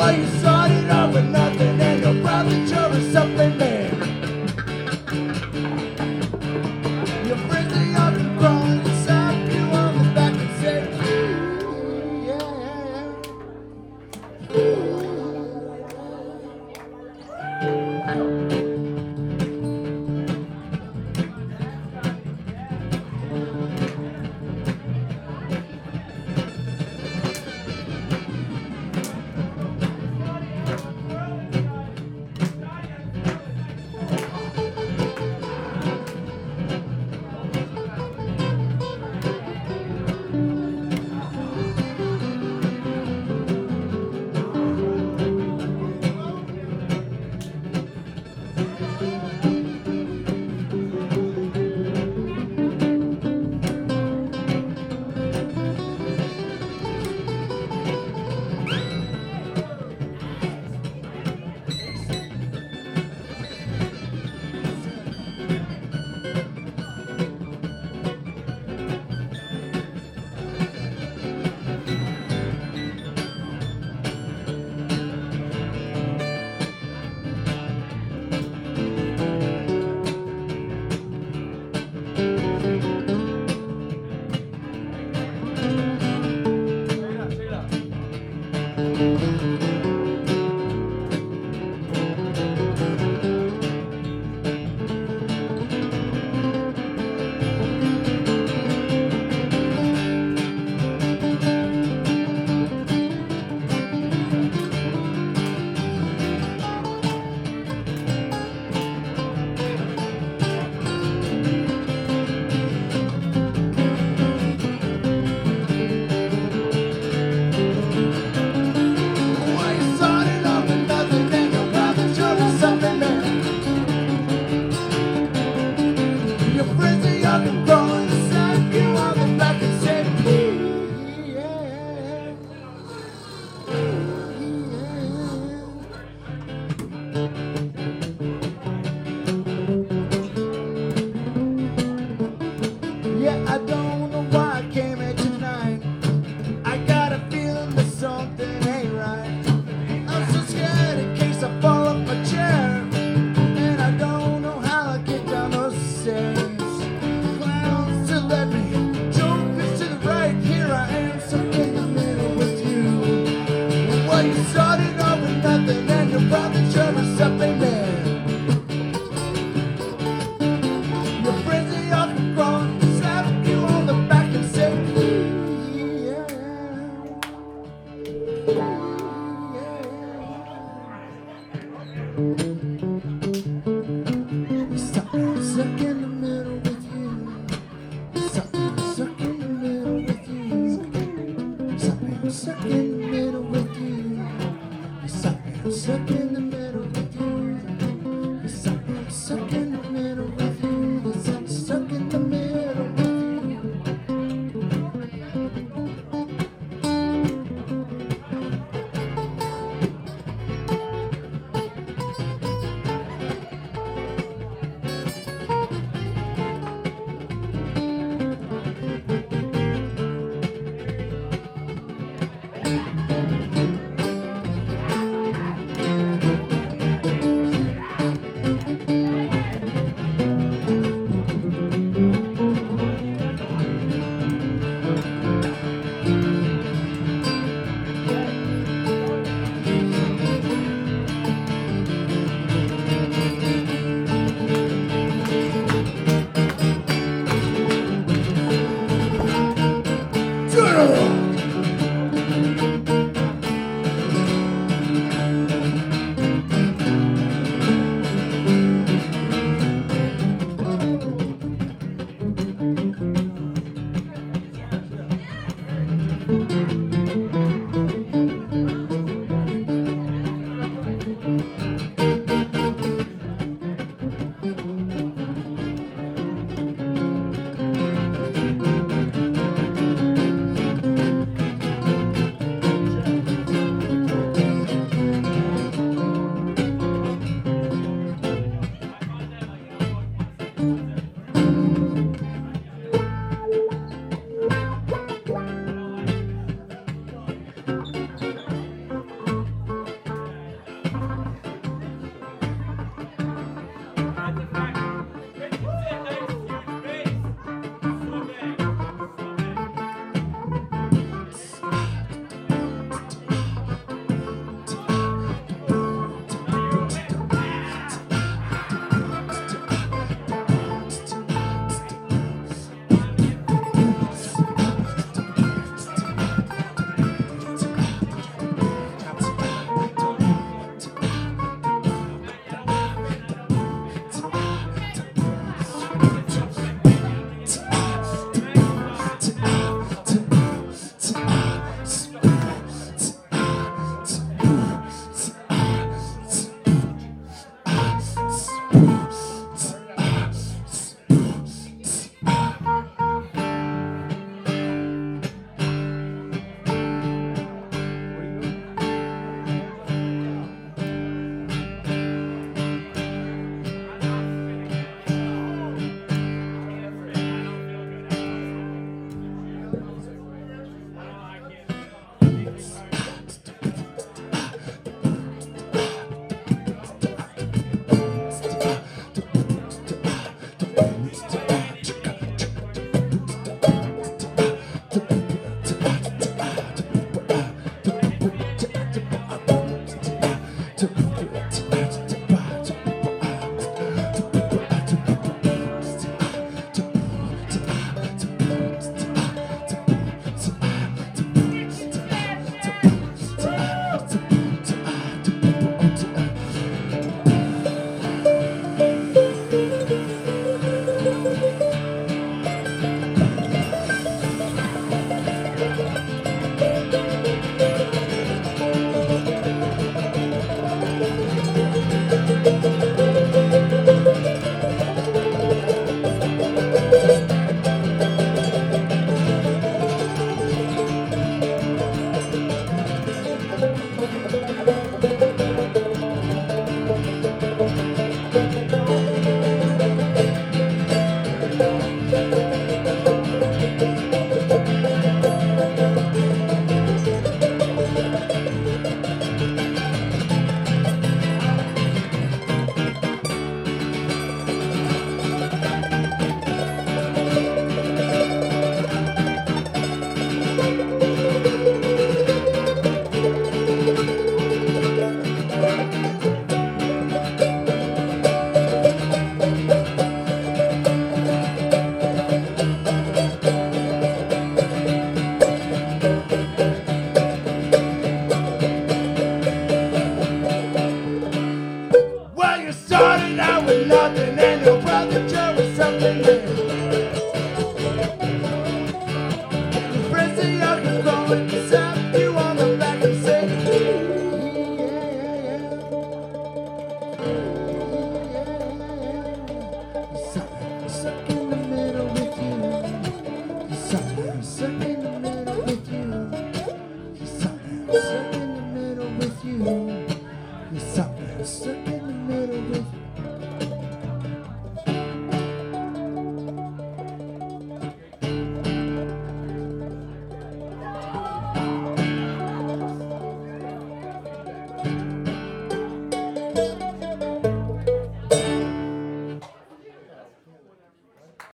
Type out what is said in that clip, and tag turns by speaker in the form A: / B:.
A: Well, you started off with nothing and you're probably sure of something, man. Your friends are young and growing and slap you on the back and say, yeah, I don't know why I came here tonight. I got a feeling that something ain't right. I'm so scared in case I fall off my chair, and I don't know how I get down those stairs. Clowns to let me, jokers to the right. Here I am, stuck in the middle with you. Well, you started off with nothing, and you're probably sure of something, man. Your friends are young and grown, slap you on the back and say, yeah. Stuck in the middle with you. Stuck in the middle with you. Stuck in the middle with you. Stuck in the middle.